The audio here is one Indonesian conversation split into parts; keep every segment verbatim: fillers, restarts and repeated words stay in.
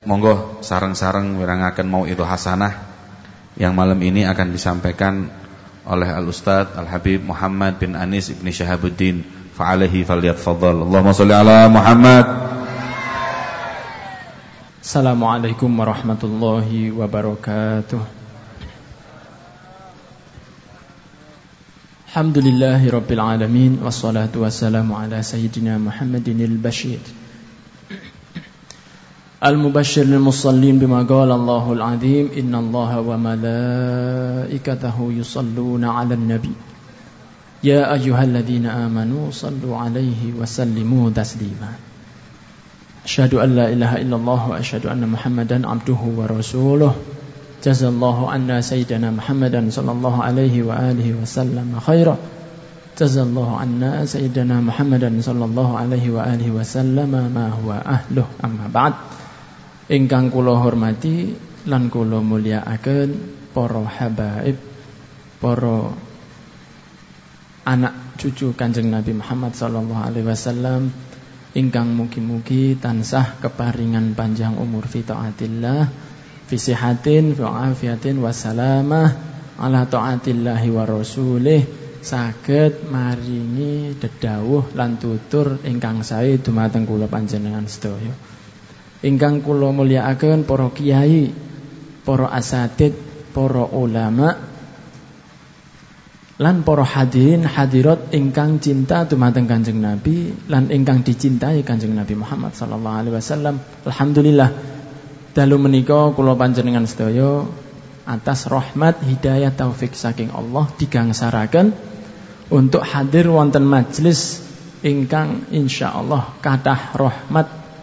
monggo sareng-sareng mirangaken mau itu hasanah yang malam ini akan disampaikan oleh Al-Ustadz Al-Habib Muhammad bin Anis ibni Syahabuddin fa'alaihi falyatafadhal. Allahumma sholli ala Muhammad. Assalamualaikum warahmatullahi wabarakatuh. Alhamdulillahi rabbil alamin, wassalatu wassalamu ala sayyidina Muhammadin al-bashir al-mubashshir lil-musallin bima qala Allahul azim, innallaha wa malaikatahu yusalluna 'alan nabi ya ayyuhalladzina amanu sallu 'alaihi wa sallimu taslima. Asyhadu an la ilaha illallah wa asyhadu anna Muhammadan abduhu wa rasuluh. Jazallahu anna sayyidina Muhammadan sallallahu alaihi wa alihi wa sallam khaira. Jazallahu anna sayyidina Muhammadan sallallahu alaihi wa alihi wa sallam ma huwa ahluh, amma ba'd. Ingkang kula hormati lan kula mulyakaken para habaib, para anak cucu Kanjeng Nabi Muhammad sallallahu alaihi wasallam ingkang mugi-mugi tansah keparingan panjang umur fi taatillah, fi sihatin, fi afiatin wassalamah ala taatillahi wa rasulih, saged maringi dedawuh lan tutur ingkang sae dumateng kula panjenengan sedaya. Ingkang kula mulyakaken para kiai, para asatid, para ulama lan para hadirin hadirat ingkang cinta dumateng Kanjeng Nabi lan ingkang dicintai Kanjeng Nabi Muhammad sallallahu alaihi wasallam. Alhamdulillah dalu menika kula panjenengan sedaya atas rahmat hidayah taufik saking Allah digangsaraken untuk hadir wonten majelis ingkang insyaallah kathah rahmat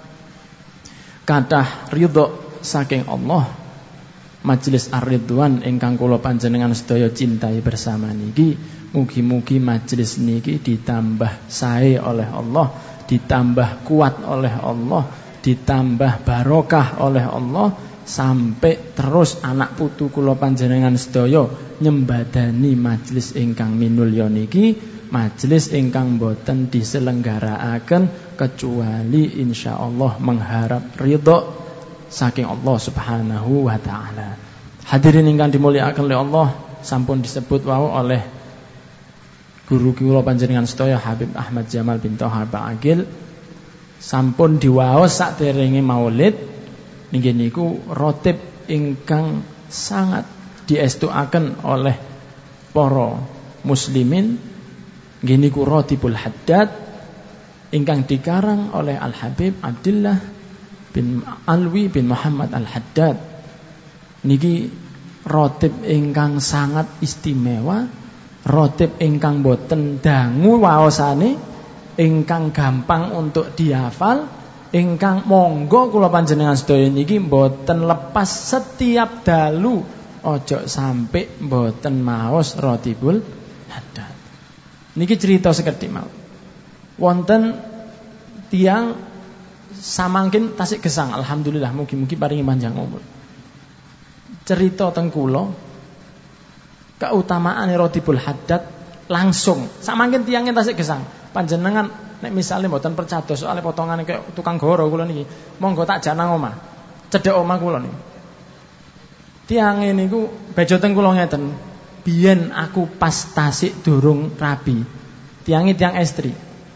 kathah ridha saking Allah. Majelis Ar-Ridwan ingkang kula panjenengan sedaya cintai bersama niki, mugi-mugi majelis niki ditambah sae oleh Allah, ditambah kuat oleh Allah, ditambah barokah oleh Allah, sampai terus anak putu kula panjenengan sedaya nyembadani majelis ingkang minulya niki, majelis ingkang boten diselenggarakaken kecuali insyaallah mengharap ridha saking Allah Subhanahu wa taala. Hadirin ingkang dimulyakaken oleh Allah, sampun disebut wau oleh guru kula panjenengan sedaya Habib Ahmad Jamal bin Toha Ba'agil, sampun diwaos saderenge Maulid nggih niku rotib ingkang sangat diestuaken oleh para muslimin. Nggih niku Rotibul Haddad ingkang dikarang oleh Al Habib Abdullah bin Alwi bin Muhammad Al-Haddad. Niki rotib ingkang sangat istimewa, rotib ingkang boten dangu waosane, ingkang gampang untuk dihafal, ingkang monggo kula panjenengan sedaya niki boten lepas setiap dalu, ojo sampai boten maos Rotibul Haddad. Niki cerita sekedhik mawon. Wonten tiyang samangkin Tasik Gesang, alhamdulillah mugi-mugi paringi panjang umur. Cerita teng kula keutamaan Rotibul Haddad langsung samangkin tiyangnya Tasik Gesang. Panjenengan nek misale mboten percados soal potongane kaya tukang goro kula niki, monggo tak janang omah. Cedhek omah kula niki. Tiange niku bejo teng kula ngeten. Biyen aku pas Tasik durung rabi. Tiange tiang estri.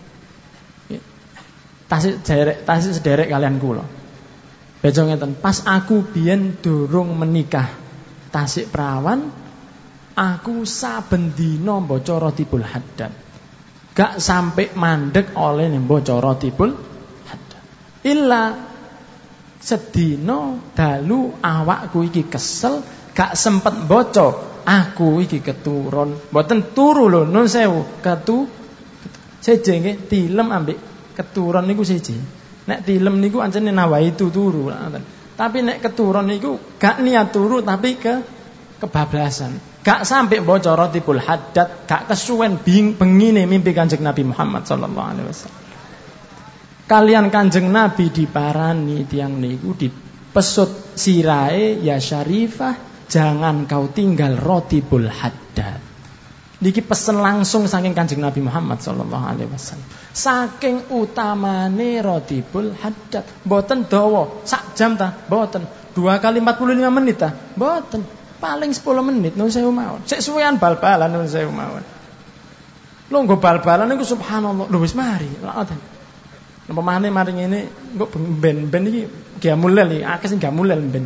Tasik sederek, tasik sederek kalian kula. Bejo ngeten, pas aku biyen durung menikah Tasik Prawan, aku saben dina maca Rotibul Haddad. Gak sampai mandek oleh maca Rotibul Haddad. Illa sedina dalu awakku iki kesel, gak sempet maca, aku iki keturun. Mboten turu lho, nun sewu, ketu seje nggih tilem ambek keturun niku siji. Nek tilem niku ancene nawaitu turu. Tapi nek keturun niku gak niat turu tapi ke kebablasan. Gak sampai maca Rotibul Haddad, gak kesuwen bing bengine mimpi Kanjeng Nabi Muhammad sallallahu alaihi wasallam. Kalian Kanjeng Nabi diparani tiang niku dipesut sirae, ya Syarifah, jangan kau tinggal Rotibul Haddad. Niki pesen langsung saking Kanjeng Nabi Muhammad sallallahu alaihi wasallam. Saking utamane Rotibul Haddad. Mboten dawa, sak jam ta? Mboten. Dua kali empat puluh lima menit ta? Mboten. Paling sepuluh menit nuwun sewu mawon. Sik suwean bal-balan nuwun sewu mawon. Lho nggo bal-balan niku subhanallah. Lho wis mari. Ngoten. Napa maneh mari ngene engko ben-ben iki gamulel iki, akeh sing gamulel ben.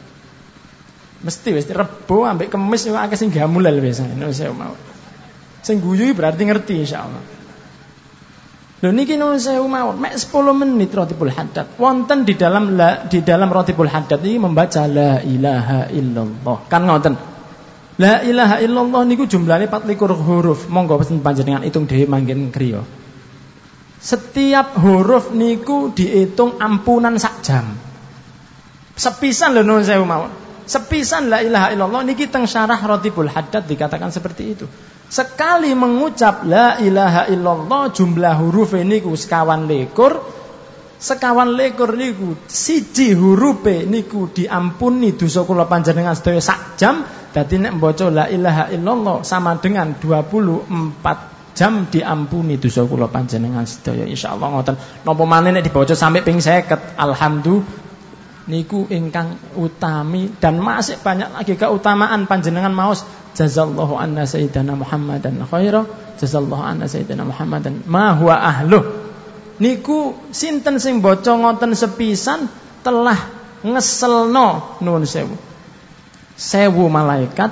Mesti wis Rebo ambek Kamis yo akeh sing gamulel biasane nuwun sewu mawon. Sing guyu berarti ngerti insyaallah. Lho niki nuwun sewu mawon, mek sepuluh menit Rotibul Haddad. Wonten di dalam la, di dalam Rotibul Haddad iki membaca la ilaha illallah. Kan ngoten. La ilaha illallah niku jumlahnya empat puluh lima huruf. Monggo pesen panjenengan hitung dhewe mangken kriya. Setiap huruf niku dihitung ampunan sak jam. Sepisan lho nuwun sewu mawon. Sepisan la ilaha illallah niki teng syarah Rotibul Haddad dikatakan seperti itu. Sekali mengucap la ilaha illallah jumlah huruf niku sekawan likur. Sekawan likur niku siji hurufe niku diampuni dosa kula panjenengan sedaya sak jam. Dadi nek maca la ilaha illallah sama dengan dua puluh empat jam diampuni dosa kula panjenengan sedaya insyaallah ngoten. Napa maneh nek dibaca sampai ping seket alhamdulillah niku ingkang utami dan masih banyak lagi keutamaan panjenengan maos jazallahu anna sayyidina Muhammadan khaira jazallahu anna sayyidina Muhammadan ma huwa ahluh niku sinten sing baca ngoten sepisan telah ngeselno nuwun sewu sewu malaikat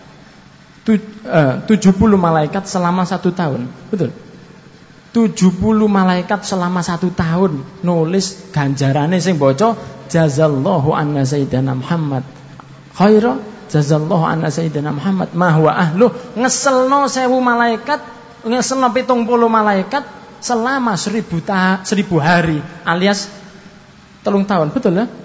tu, uh, tujuh puluh malaikat selama satu tahun betul tujuh puluh malaikat selama satu tahun nulis ganjarane sing baca jazallahu anna sayyidina Muhammad khaira jazallahu anna sayyidina Muhammad ma huwa ahlu ngeselno sewu malaikat ngeselno pitung puluh malaikat selama seribu, ta- seribu hari alias telung tahun betul ya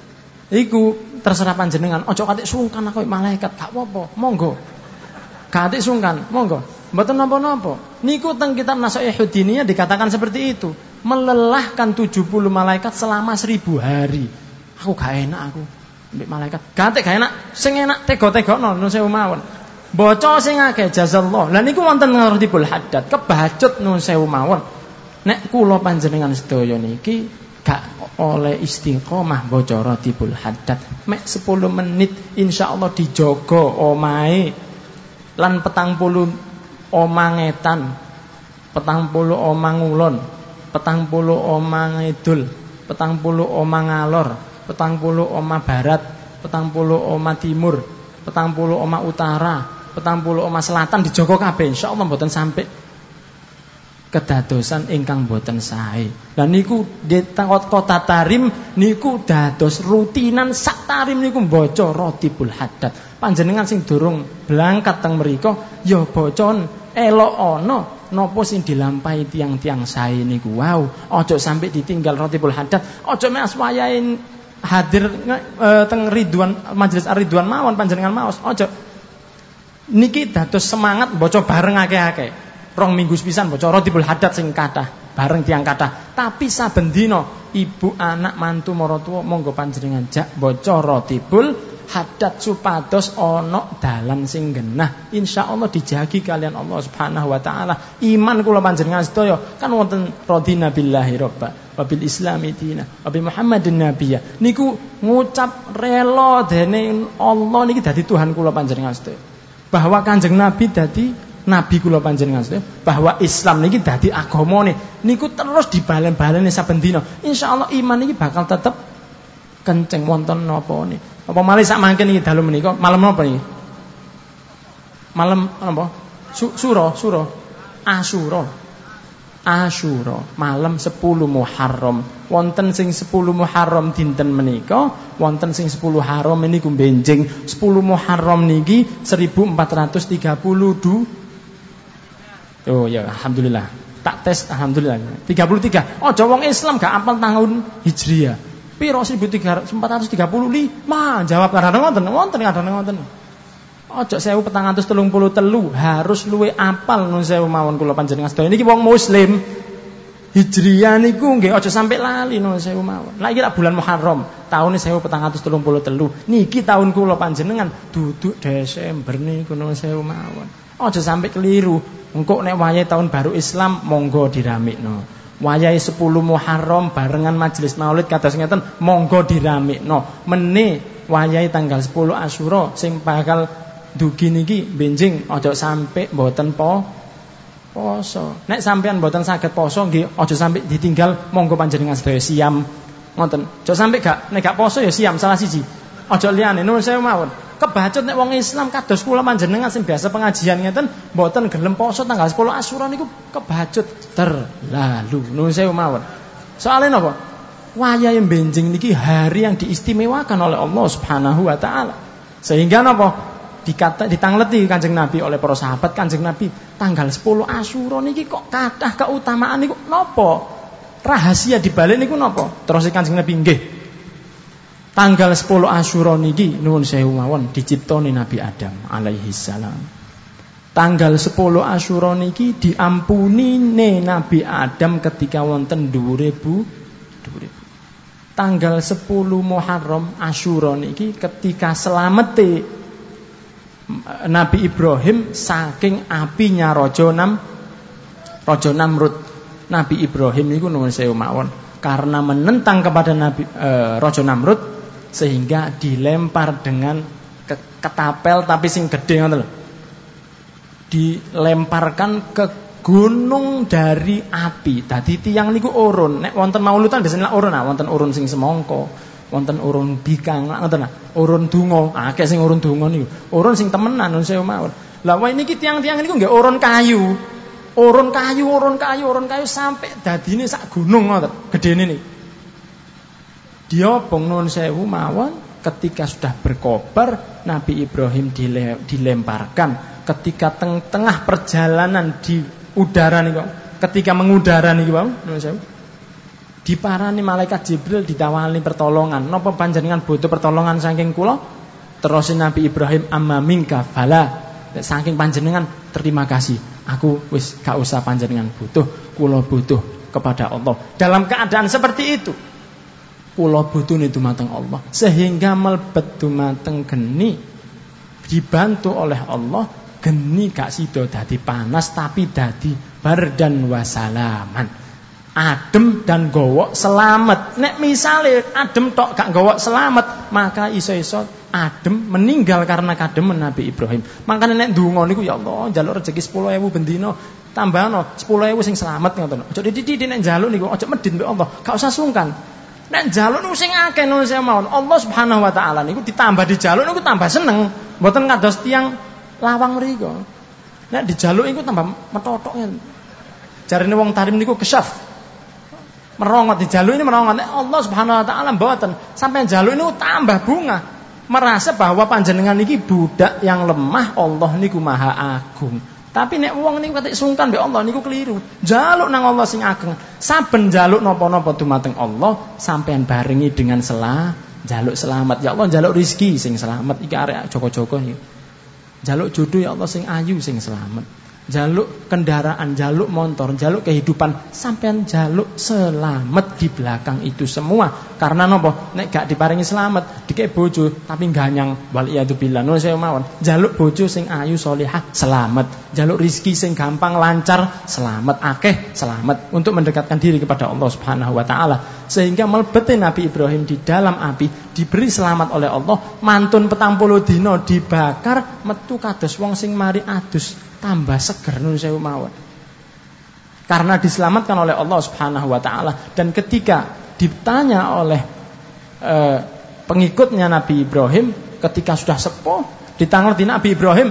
iku terserah panjenengan ojo katik sungkan aku malaikat gak apa-apa monggo katik sungkan monggo mboten napa-napa niku teng kitab Nasaihud Diniyah dikatakan seperti itu melelahkan tujuh puluh malaikat selama seribu hari. Aku gak enak aku mbek malaikat. Gak gak enak, sing enak tega-tegokno nun sewu mawon. Baca sing akeh jazallah. Lah niku wonten Rotibul Haddad kebacut nun sewu mawon. Nek kula panjenengan sedaya niki gak oleh istiqomah baca Rotibul Haddad. Mek sepuluh menit insyaallah dijaga omahe lan petang puluh omah ngetan, petang puluh omah ngulon. Petang puluh omah ngidul, petang puluh omah ngalor, petang puluh omah barat, petang puluh omah timur, petang puluh omah utara, petang puluh omah selatan dijogo kabeh insyaallah mboten sampai kedadosan ingkang mboten sae. Lah niku di kota Tarim niku dados rutinan sak Tarim niku maca Rotibul Haddad. Panjenengan sing durung berangkat teng mriku ya bacon elok ana napa sing dilampahi tiang-tiang sae niku wow aja sampai ditinggal Rotibul Haddad aja mek aswayain hadir e, teng Ridwan majelis Ar-Ridwan mawon panjenengan maos aja niki dados semangat maca bareng akeh-akeh rong minggu pisan maca Rotibul Haddad sing kathah bareng tiang kathah tapi saben dina ibu anak mantu maratuwa monggo panjenengan jak maca Rotibul Haddad supados ana dalan sing genah insyaallah dijagi kalian Allah Subhanahu wa taala iman kula panjenengan sedaya kan wonten radina billahi robba wa bil islami dina wa bi Muhammadin nabiyya niku ngucap rela dene Allah niki dadi Tuhan kula panjenengan sedaya bahwa Kanjeng Nabi dadi nabi kula panjenengan sedaya bahwa Islam niki dadi agamane niku terus dibalen-baleni saben dina insyaallah iman niki bakal tetep kenceng wonten napa niki apa malih sak mangken iki dalu menika malam napa niki malam apa sura sura Asyura Asyura malam sepuluh Muharram wonten sing sepuluh Muharram dinten menika wonten sing sepuluh Haram niku benjing sepuluh Muharram niki seribu empat ratus tiga puluh dua oh ya alhamdulillah tak tes alhamdulillah tiga puluh tiga aja wong Islam gak apal tahun Hijriah piro seribu empat ratus tiga puluh lima jawab kadang wonten wonten kadang wonten aja seribu empat ratus tiga puluh tiga harus luwe apal nun sewu mawon kula panjenengan sedaya niki wong muslim Hijriah niku nggih aja sampai lali nun sewu mawon la iki bulan Muharram taun seribu empat ratus tiga puluh tiga niki taun kula panjenengan duduk Desember niku nun sewu mawon Aja sampai keliru. Engko nek wayahe tahun baru Islam monggo diramekno. Wayahe sepuluh Muharram barengan majelis maulid kados ngeten monggo diramekno. Mene wayahe tanggal sepuluh Asyura sing bakal dugi niki benjing aja sampai mboten po poso. Nek sampean mboten saged poso nggih aja sampai ditinggal monggo panjenengan sedaya siam. Ngoten. Aja sampai gak nek gak poso ya siam salah siji. Aja liyane nuwun sewu mawon. Kebacut nek wong Islam kados kula panjenengan sing biasa pengajian ngeten mboten gelem poso tanggal sepuluh Asyura niku kebacut terlalu. Nuwun sewu mawon. Soale napa? Wayahe benjing niki hari yang diistimewakan oleh Allah Subhanahu wa taala. Sehingga napa? Dikata ditangleti Kanjeng Nabi oleh para sahabat Kanjeng Nabi, tanggal sepuluh Asyura niki kok kathah keutamaan niku napa? Rahasia dibalik niku napa? Terus Kanjeng Nabi nggih. Tanggal sepuluh Asyura niki nuwun sewu mawon diciptoni Nabi Adam alaihi salam. Tanggal sepuluh Asyura niki diampunine Nabi Adam ketika wonten dhuwure bu dhuwure. Tanggal sepuluh Muharram Asyura niki ketika selamete Nabi Ibrahim saking apinya Raja Nam Raja Namrud. Nabi Ibrahim niku nuwun sewu mawon karena menentang kepada Nabi e, Raja Namrud sehingga dilempar dengan ke, ketapel tapi sing gedhe ngoten lho. Dilemparkan ke gunung dari api. Dadi tiyang niku urun. Nek wonten mauludan biasane urun, nah wonten urun sing semangka, wonten urun bikang, ngoten nah. Urun donga, akeh sing urun donga niku. Urun sing temenan nuwun sewu mawon. Lah wae niki tiyang-tiyang niku nggih urun kayu. Urun kayu, urun kayu, urun kayu sampai dadine sak gunung ngoten, gedene niki. Diobong nuwun sewu mawon ketika sudah berkobar Nabi Ibrahim dile, dilemparkan ketika teng tengah perjalanan di udara niku ketika mengudara niku bang nuwun sewu diparani malaikat Jibril ditawani pertolongan napa panjenengan butuh pertolongan saking kula terus Nabi Ibrahim amma minka fala saking panjenengan terima kasih aku wis gak usah panjenengan butuh kula butuh kepada Allah dalam keadaan seperti itu kula butuh dumateng Allah sehingga mlebet dumateng geni dibantu oleh Allah geni gak sida dadi panas tapi dadi bardan wasalaman adem dan gowok selamat. Nek misale adem tok gak gowok selamat maka iso-iso adem meninggal karena kademen Nabi Ibrahim. Makane nek ndonga niku ya Allah njaluk rezeki sepuluh ribu bendina tambahno sepuluh ribu sing selamat ngoten. Aja didi-didi nek njaluk niku aja medhit mbek Allah gak usah sungkan. Nek njaluk niku sing akeh nuwun sewu mawon Allah Subhanahu wa taala niku ditambah dijaluk niku tambah seneng. Mboten kados tiyang lawang mriku. Nek dijaluk iku tambah metotok ngene. Jarine wong tarim niku kesyaf. Merongot dijaluk ini merongot. Nek Allah Subhanahu wa taala mboten. Sampai jaluk niku tambah bunga. Merasa bahwa panjenengan niki budak yang lemah, Allah niku maha agung. Tapi nek wong niku ketik sungkan mbek Allah niku keliru. Jaluk nang Allah sing ageng. Saben jaluk napa-napa dumateng Allah sampean barengi dengan sela jaluk selamat. Ya Allah jaluk rezeki sing selamat iki arek Joko-joko niku. Jaluk jodoh ya Allah sing ayu sing selamat. Jaluk kendaraan, jaluk motor, jaluk kehidupan, sampean jaluk selamat di belakang itu semua. Karena nopo, nek gak diparingi selamat, dikek bojo tapi ganyang, waliyadzubillah. Nuwun sewu mawon. Jaluk bojo sing ayu solihah, selamat. Jaluk rizki sing gampang lancar, selamat. Akeh, selamat. Untuk mendekatkan diri kepada Allah Subhanahu wa taala. Sehingga melebete Nabi Ibrahim di dalam api, diberi selamat oleh Allah. Mantun petang puluh dino dibakar, metu kados wong sing mari adus. Tambah seger nuwun sewu mawon. Karena diselamatkan oleh Allah Subhanahu wa taala dan ketika ditanya oleh eh, pengikutnya Nabi Ibrahim ketika sudah sepuh ditangleti Nabi Ibrahim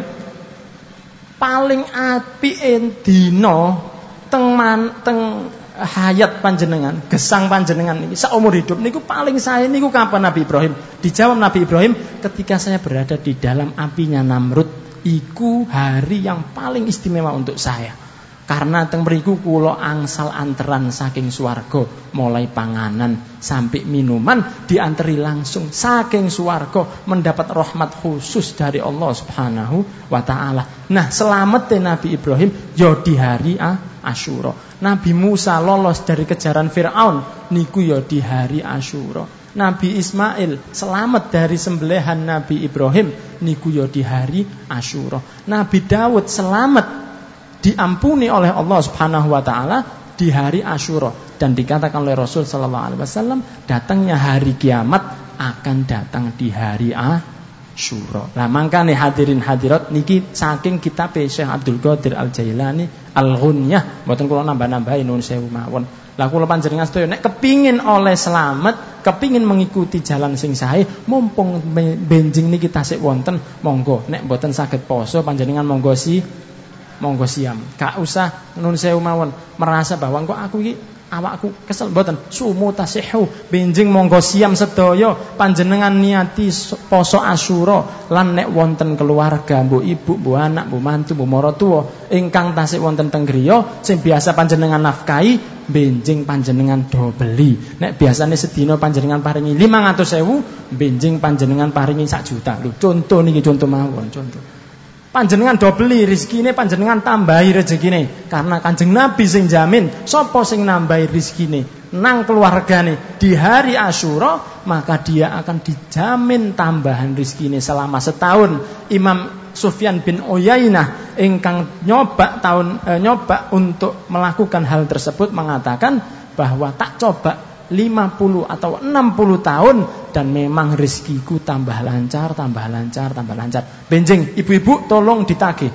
paling apike dina teng man, teng hayat panjenengan, gesang panjenengan ini seumur hidup niku paling saya niku kapan Nabi Ibrahim? Dijawab Nabi Ibrahim ketika saya berada di dalam apinya Namrud. Iku hari yang paling istimewa untuk saya. Karena teng mriku kula angsal anteran saking swarga, mulai panganan sampai minuman dianteri langsung saking swarga mendapat rahmat khusus dari Allah Subhanahu wa taala. Nah, selamat Nabi Ibrahim ya di hari Asyura. Nabi Musa lolos dari kejaran Firaun niku ya di hari Asyura. Nabi Ismail selamat dari sembelihan Nabi Ibrahim niku ya di hari Asyura. Nabi Daud selamat diampuni oleh Allah Subhanahu wa taala di hari Asyura, dan dikatakan oleh Rasul sallallahu alaihi wasallam datangnya hari kiamat akan datang di hari Asyura. Lah mangkane hadirin hadirat niki saking kitab Syekh Abdul Qadir Al-Jailani Al-Ghunyah, mboten kula nambah-nambahi nuwun sewu mawon. Lah kula panjenengan sedaya nek kepingin oleh selamat, kepingin mengikuti jalan sing sae, mumpung benjing niki tasik wonten, monggo nek mboten saged poso panjenengan monggo si monggo siam. Gak usah nuwun sewu mawon merasa bahwa kok aku iki awakku kesel, mboten. Sumu tasihu, benjing monggo siam sedaya panjenengan niati poso Asyura lan nek wonten keluarga, mbok ibu, mbok anak, mbok mantu, mbok maratuwa ingkang tasik wonten teng griya sing biasa panjenengan nafkahi, benjing panjenengan do beli. Nek biasane sedina panjenengan paringi lima ratus ribu, benjing panjenengan paringi sak juta. Lho, contoh niki contoh mawon, contoh. Panjenengan do beli rezekine, panjenengan tambahi rezekine, karena Kanjeng Nabi sing jamin sapa sing nambahi rezekine nang keluargane di hari Asyura, maka dia akan dijamin tambahan rezekine selama setahun. Imam Sufyan bin Uyainah ingkang nyoba tahun eh, nyoba untuk melakukan hal tersebut mengatakan bahwa tak coba lima puluh atau enam puluh tahun dan memang rezekiku tambah lancar, tambah lancar, tambah lancar. Benjing ibu-ibu tolong ditagih.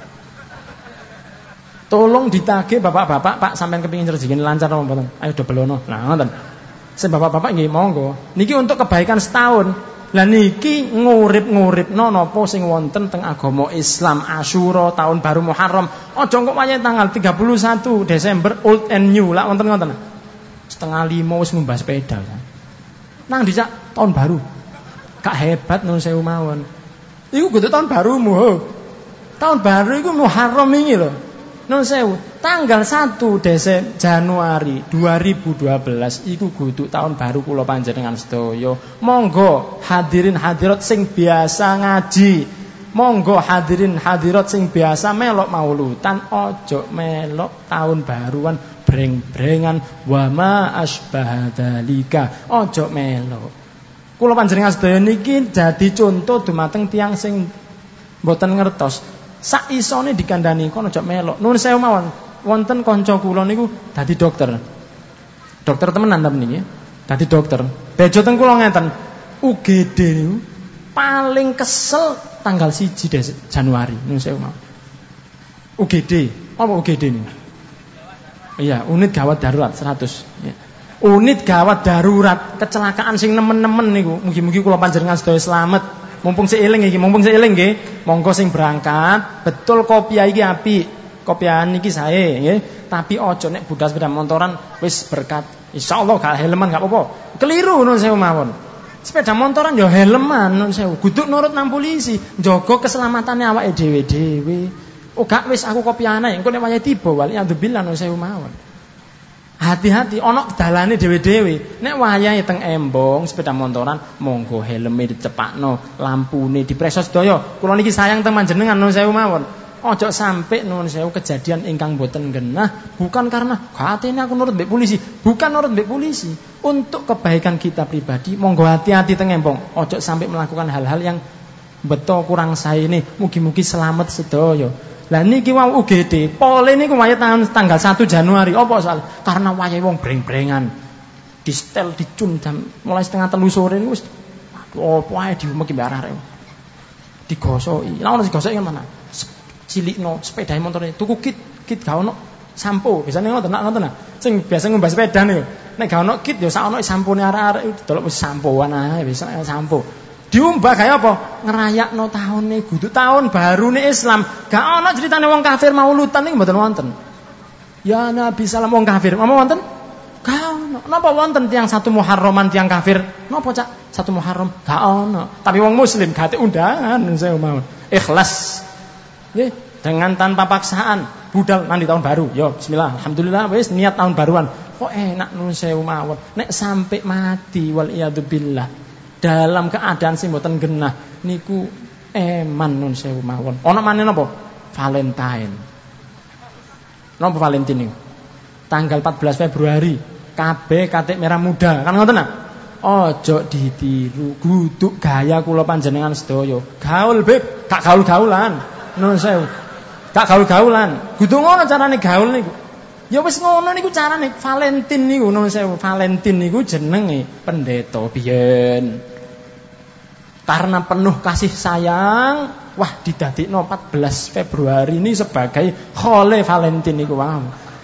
Tolong ditagih bapak-bapak, Pak sampean kepengin rezekine lancar apa mboten? Ayo dobelono. Nah, ngoten. Sing bapak-bapak nggih monggo. Niki untuk kebaikan setahun. Lah niki ngurip-nguripno napa sing wonten teng agama Islam Asyura tahun baru Muharram. Aja kok wayahe tanggal tiga puluh satu Desember old and new lah wonten ngoten. Setengah lima wis ngumbah sepeda. Nang dicak tahun baru. Kak hebat nun sewu mawon. Iku kudu tahun barumu. Ho. Tahun baru iku Muharram iki lho. Nun sewu. Tanggal satu Desember Januari dua ribu dua belas iku kudu tahun baru kula panjenengan sedaya. Monggo hadirin hadirat sing biasa ngaji. Monggo hadirin hadirat sing biasa melok maulutan, ojo melok tahun baruan breng-brengan wa ma asbaha dzalika. Ojo melok. Kula panjenengan sedaya niki dadi contoh dumateng tiyang sing mboten ngertos. Sak isone dikandani kono ojo melok. Nuwun sewu mawon. Wonten kanca kula niku dadi dokter. Dokter temenan ta niki. Dadi dokter. Bejo teng kula ngeten. U G D niku paling kesel tanggal siji Januari. Nuwun sewu mawon. U G D. Apa U G D niku? Iya, unit gawat darurat seratus. Ya. Unit gawat darurat kecelakaan sing nemen-nemen niku. Mugi-mugi kula panjenengan sedaya slamet. Mumpung seiling iki, mumpung seiling nggih. Monggo sing berangkat, betul kopiah iki apik. Kopiahan niki sae nggih. Tapi aja nek budal sepeda motoran wis berkat. Insyaallah gak helman gak apa-apa. Keliru nuwun sewu mawon. Sepeda motoran ya helman nuwun sewu. Kudu nurut nang polisi, njaga keselamatane awake dhewe-dhewe. Oh gak wis aku kopiane engko nek wayahe tiba wali alhamdulillah nuwun sewu mawon. Hati-hati ana dalane dhewe-dhewe. Nek wayahe teng embong sepeda motoran monggo helme dicepakno, lampune dipresos sedaya. Kula niki sayang teng panjenengan nuwun sewu mawon. Ojo sampai nuwun sewu kejadian ingkang boten genah bukan karena katene aku nurut mbek polisi, bukan nurut mbek polisi. Untuk kebaikan kita pribadi monggo hati-hati teng embong. Ojo sampai melakukan hal-hal yang beto kurang sae ini. Mugi-mugi selamat sedaya. Lah niki wau U G D, pole niku wayahe tanggal satu Januari. Apa soal? Karena wayahe wong breng-brengan. Di setel dicun jam mulai setengah telu sore niku wis opo ae diumeki mbek arek-arek. Digosoki. Lah ono digosoki mana? Cilikno sepeda motore tuku kit, kit gak ono sampo. Biasane ngoten nak ngoten nah. Sing biasa ngombah sepeda niku. Nek gak ono kit ya sak ono sampone arek-arek delok wis sampoan ae wis sampo. Diumbah kaya apa? Ngerayakno taune kudu tahun barune Islam. Gak ana critane wong kafir maulutan niku mboten wonten. Ya Nabi salam wong kafir, apa wonten? Gak ana. Napa wonten tiyang satu Muharraman tiyang kafir? Napa Cak? Satu Muharram gak ana. Tapi wong muslim gate undangan saya mau. Ikhlas. Nggih, dengan tanpa paksaan. Budal nanti tahun baru. Yo bismillah. Alhamdulillah wis niat tahun baruan. Kok enak nun sewu mawon. Nek sampai mati wal iyadu billah. Dalam keadaan sing mboten genah niku eman nun sewu mawon. Ana maneh napa? Valentine. Napa Valentine niku? Tanggal empat belas Februari, kabeh katik merah muda. Kan ngoten nah? ojo ditiru, guduk gaya kula panjenengan sedaya. Gaul beb, gak gaul-gaulan. Nuwun sewu. Gak gaul-gaulan. Guduk ngono carane gaul niku. Ya wis ngono niku carane. Valentin niku nuwun sewu. Valentin niku jenenge pendeta biyen. Karena penuh kasih sayang, wah didadekno empat belas Februari ini sebagai Khole Valentin niku wae.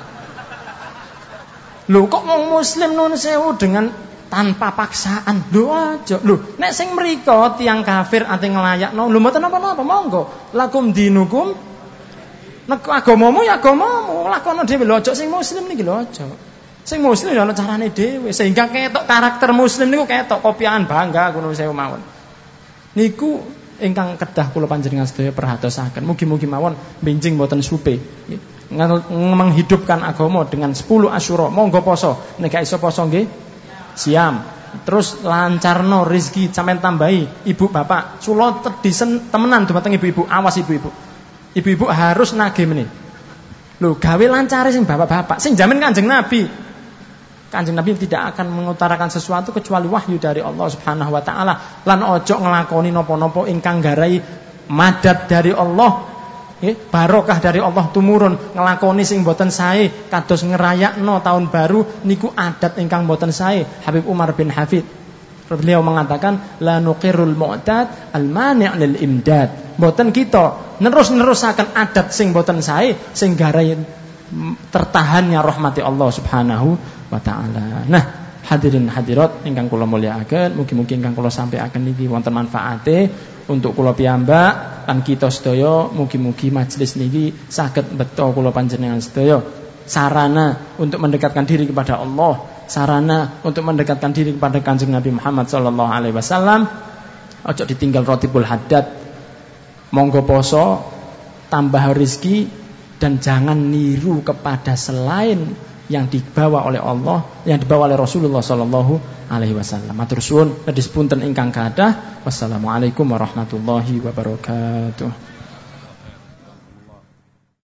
Lho kok wong muslim nuwun sewu dengan tanpa paksaan. Lho aja. Lho, nek sing mriko tiyang kafir ate nglayakno, lho mboten napa-napa, monggo. Lakum dinukum. Nek agamamu ya agamamu, lakono dhewe lho aja sing muslim niki lho aja. Sing muslim ya ana carane dhewe, sehingga ketok karakter muslim niku ketok kopian bangga ngono sewu mawon. Niku ingkang kedah kula panjenengan sedaya perhatosaken. Mugi-mugi mawon benjing mboten supe. Menghidupkan agama dengan sepuluh Asyura, monggo poso. Nek gak iso poso nggih siam, terus lancarno rezeki sampean tambahi ibu bapak sulo tedisen temenan dumateng ibu-ibu, awas ibu-ibu ibu-ibu harus nagih meneh lho gawe lancare sing bapak-bapak sing jamin Kanjeng Nabi. Kanjeng Nabi tidak akan mengutarakan sesuatu kecuali wahyu dari Allah Subhanahu wa taala, lan ojo nglakoni napa-napa ingkang garai madad dari Allah. Eh, barokah dari Allah tumurun ngelakoni sing boten sae kados ngerayakno tahun baru niku adat ingkang boten sae. Habib Umar bin Hafid beliau mengatakan la nuqirul mu'tad al mani' lil imdad. Boten kita nerus-nerusaken adat sing boten sae sing garai tertahannya rahmati Allah Subhanahu wa taala. Nah, hadirin hadirat ingkang kula mulyakaken, mugi-mugi ingkang kula sampaiaken niki wonten manfaate untuk kula piyambak lan kita sedaya. Mugi-mugi majelis niki saged beto kula panjenengan sedaya sarana untuk mendekatkan diri kepada Allah, sarana untuk mendekatkan diri kepada Kanjeng Nabi Muhammad sallallahu alaihi wasallam. Ojo ditinggal rotibul haddad, monggo poso, tambah rezeki, dan jangan niru kepada selain yang dibawa oleh Allah, yang dibawa oleh Rasulullah sallallahu alaihi wasallam. Matur suwun, nedis punten ingkang kathah. Wassalamualaikum warahmatullahi wabarakatuh.